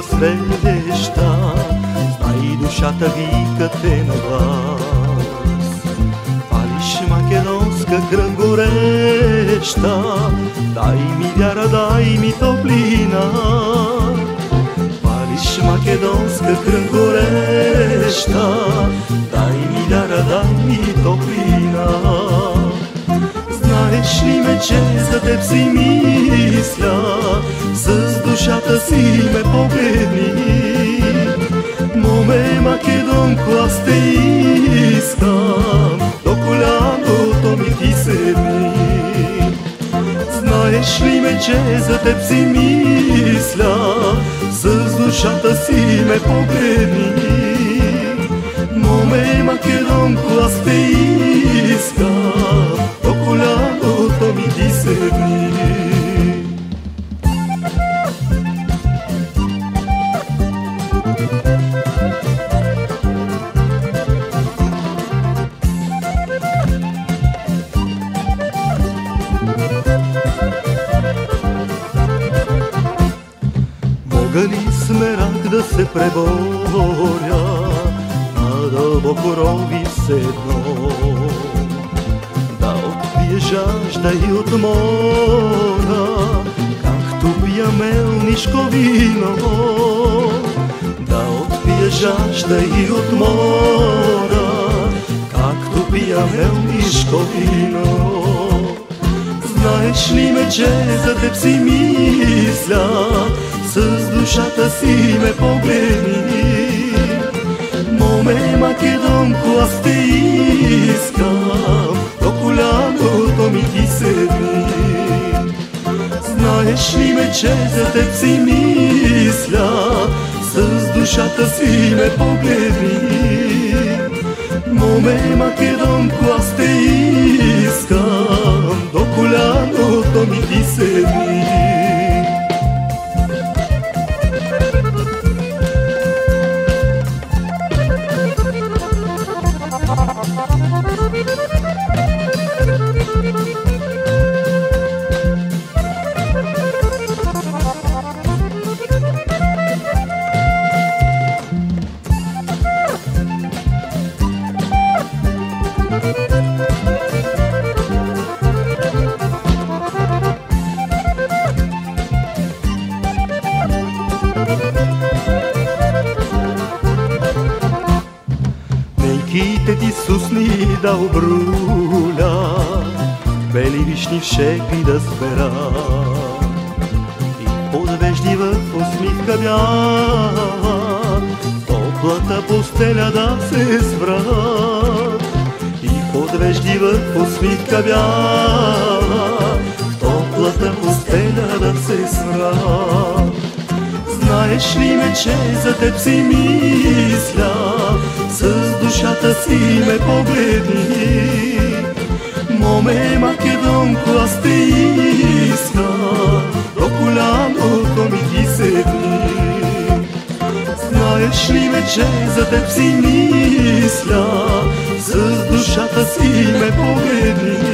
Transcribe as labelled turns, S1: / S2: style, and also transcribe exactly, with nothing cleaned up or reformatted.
S1: среща, знай душата вика те на глас. Палиш македонска кръв гореща, дай ми вяра, дай ми топлина. Палиш македонска кръв гореща, дай ми вяра, дай ми топлина. Знаеш ли ме, че за теб си мисля, с душата си ме погледни. Моме македонко, аз те искам, до коляното ми ти седни. Знаеш ли ме, че за теб си мисля, с душата си ме погледни. Моме македонко, аз те искам, до коляното ми ти седни. Мога ли с мерак да се преборя, на дълбоко рови с едно, да отпия жажда и от мора, както пия мелнишко вино. Да отпия жажда и от мора, както пия мелнишко вино. Знаеш ли ме, че за теб си мисля, с душата си ме погледни. Моме македонко, аз те искам, до коляното ми ти седни. Знаеш ли ме, че за теб си мисля, с душата си ме погледни. Моме македонко, аз те искам, до коляното ми ти седни. Нейките ти сусни да обруля, бели вишни в шекли да сбера, и подвежди в усмивка бяла, топлата постеля да се свра. И подвежди в усмивка бяла, топлата постеля да се свра. Знаеш ли ме, че за теб си мисля, с душата си ме погледни. Моме македонко, аз те искам, до коляното ми ти седни. Знаеш ли ме, че за теб си мисля, с душата си ме погледни.